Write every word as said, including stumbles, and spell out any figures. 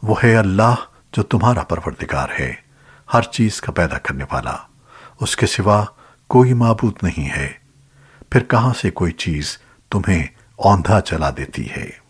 वो है अल्लाह जो तुम्हारा परवरदिगार है, हर चीज का पैदा करने वाला। उसके सिवा कोई माबूद नहीं है। फिर कहां से कोई चीज तुम्हें औंधा चला देती है।